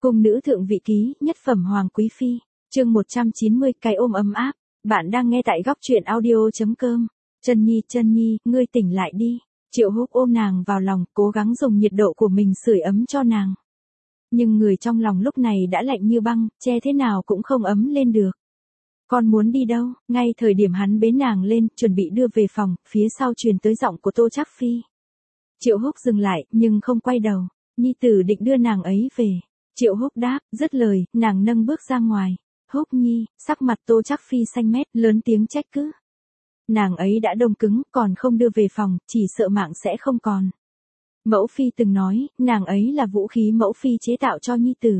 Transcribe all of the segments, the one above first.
Cung nữ thượng vị ký, nhất phẩm hoàng quý phi, chương 190, cái ôm ấm áp. Bạn đang nghe tại góc truyện audio.com. Chân Nhi, ngươi tỉnh lại đi. Triệu Húc ôm nàng vào lòng, cố gắng dùng nhiệt độ của mình sưởi ấm cho nàng. Nhưng người trong lòng lúc này đã lạnh như băng, che thế nào cũng không ấm lên được. Con muốn đi đâu? Ngay thời điểm hắn bế nàng lên, chuẩn bị đưa về phòng, phía sau truyền tới giọng của Tô Trác Phi. Triệu Húc dừng lại, nhưng không quay đầu. Nhi tử định đưa nàng ấy về. Triệu Húc đáp, dứt lời, nàng nâng bước ra ngoài. Húc Nhi, sắc mặt Tô Trác Phi xanh mét, lớn tiếng trách cứ. Nàng ấy đã đông cứng, còn không đưa về phòng, chỉ sợ mạng sẽ không còn. Mẫu phi từng nói, nàng ấy là vũ khí mẫu phi chế tạo cho nhi tử.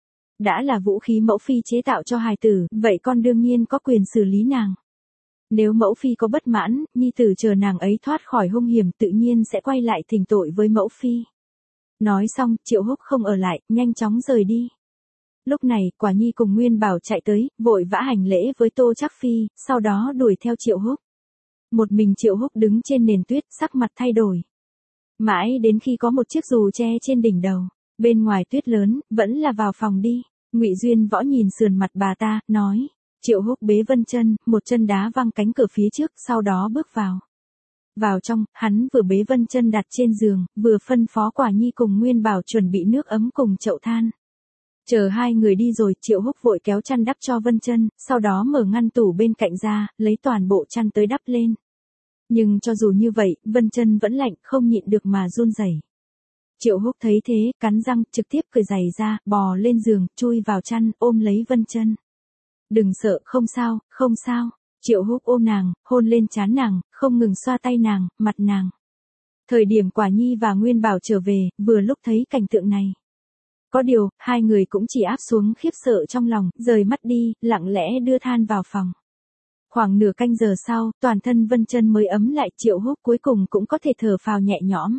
Đã là vũ khí mẫu phi chế tạo cho hài tử, vậy con đương nhiên có quyền xử lý nàng. Nếu mẫu phi có bất mãn, nhi tử chờ nàng ấy thoát khỏi hung hiểm tự nhiên sẽ quay lại thỉnh tội với mẫu phi. Nói xong, Triệu Húc không ở lại, nhanh chóng rời đi. Lúc này, Quả Nhi cùng Nguyên Bảo chạy tới, vội vã hành lễ với Tô Trác Phi, sau đó đuổi theo Triệu Húc. Một mình Triệu Húc đứng trên nền tuyết, sắc mặt thay đổi. Mãi đến khi có một chiếc dù che trên đỉnh đầu, bên ngoài tuyết lớn, vẫn là vào phòng đi. Ngụy Duyên Võ nhìn sườn mặt bà ta, nói. Triệu Húc bế Vân Chân, một chân đá văng cánh cửa phía trước, sau đó bước vào. Vào trong, hắn vừa bế Vân Chân đặt trên giường, vừa phân phó Quả Nhi cùng Nguyên Bảo chuẩn bị nước ấm cùng chậu than. Chờ hai người đi rồi, Triệu Húc vội kéo chăn đắp cho Vân Chân, sau đó mở ngăn tủ bên cạnh ra, lấy toàn bộ chăn tới đắp lên. Nhưng cho dù như vậy, Vân Chân vẫn lạnh, không nhịn được mà run rẩy. Triệu Húc thấy thế, cắn răng, trực tiếp cởi giày ra, bò lên giường, chui vào chăn, ôm lấy Vân Chân. Đừng sợ, không sao, không sao. Triệu Húc ôm nàng, hôn lên trán nàng, không ngừng xoa tay nàng, mặt nàng. Thời điểm Quả Nhi và Nguyên Bảo trở về, vừa lúc thấy cảnh tượng này. Có điều, hai người cũng chỉ áp xuống khiếp sợ trong lòng, rời mắt đi, lặng lẽ đưa than vào phòng. Khoảng nửa canh giờ sau, toàn thân Vân Chân mới ấm lại, Triệu Húc cuối cùng cũng có thể thở phào nhẹ nhõm.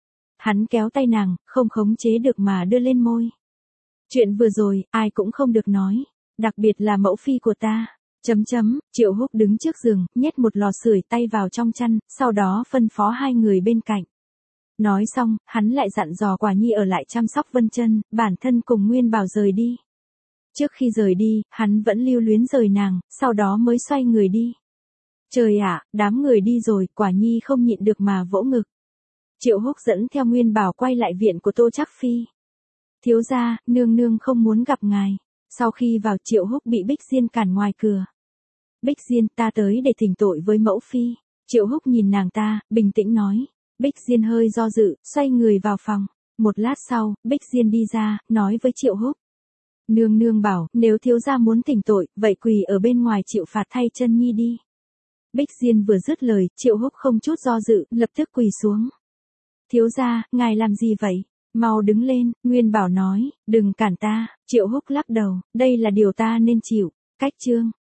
Hắn kéo tay nàng, không khống chế được mà đưa lên môi. Chuyện vừa rồi, ai cũng không được nói, đặc biệt là mẫu phi của ta. Triệu Húc đứng trước giường, nhét một lò sưởi tay vào trong chăn, sau đó phân phó hai người bên cạnh. Nói xong, hắn lại dặn dò Quả Nhi ở lại chăm sóc Vân Chân, bản thân cùng Nguyên Bảo rời đi. Trước khi rời đi, hắn vẫn lưu luyến rời nàng, sau đó mới xoay người đi. Trời ạ, đám người đi rồi, Quả Nhi không nhịn được mà vỗ ngực. Triệu Húc dẫn theo Nguyên Bảo quay lại viện của Tô Trác Phi. Thiếu gia, nương nương không muốn gặp ngài. Sau khi vào, Triệu Húc bị Bích Diên cản ngoài cửa. Bích Diên, ta tới để thỉnh tội với mẫu phi. Triệu Húc nhìn nàng ta, bình tĩnh nói. Bích Diên hơi do dự, xoay người vào phòng. Một lát sau, Bích Diên đi ra, nói với Triệu Húc. Nương nương bảo, nếu thiếu gia muốn thỉnh tội, vậy quỳ ở bên ngoài chịu phạt thay Chân Nhi đi. Bích Diên vừa dứt lời, Triệu Húc không chút do dự, lập tức quỳ xuống. Thiếu gia, ngài làm gì vậy? Mau đứng lên, Nguyên Bảo nói, đừng cản ta. Triệu Húc lắc đầu, đây là điều ta nên chịu. Cách chương.